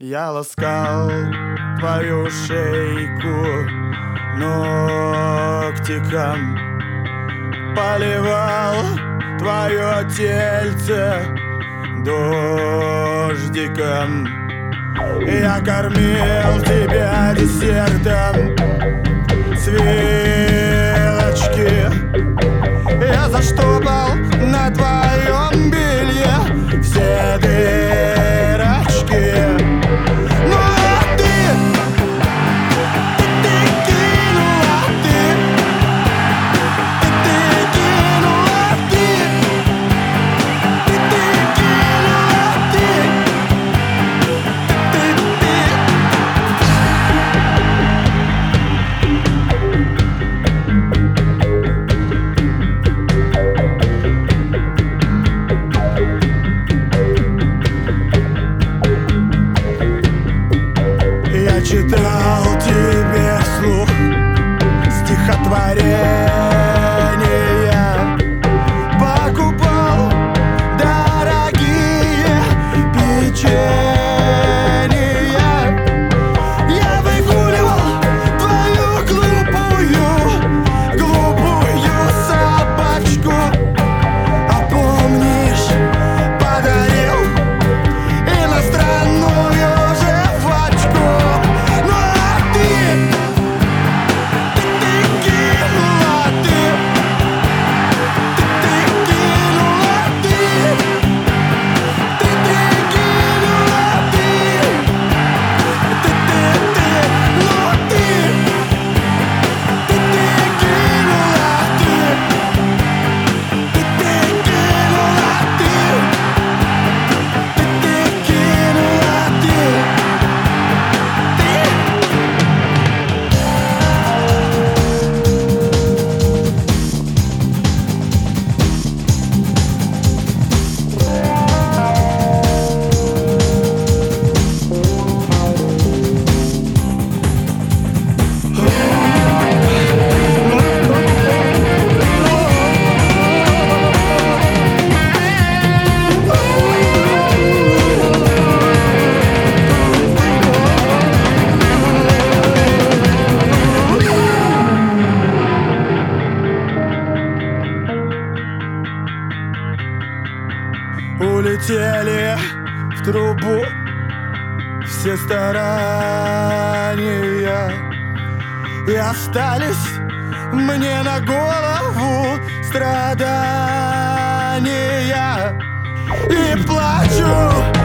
Я ласкал твою шейку ногтиком, поливал твое тельце дождиком. Я кормил тебя десертом с вилочки. Я заштопал на твоем белье все дырочки. Ну а ты кинула, ты кинула, ты кинула, ты. Я читал тебе вслух стихотворения, покупал дорогие печенья. Я выгуливал твою глупую собачку. А помнишь, подарил иностранную жвачку. Ну а ты кинула, ты кинула, ты кинула, ты ну ты кинула, ты кинула, ты кинула, ты. Улетели в трубу все старания, и остались мне на голову страдания. И плачу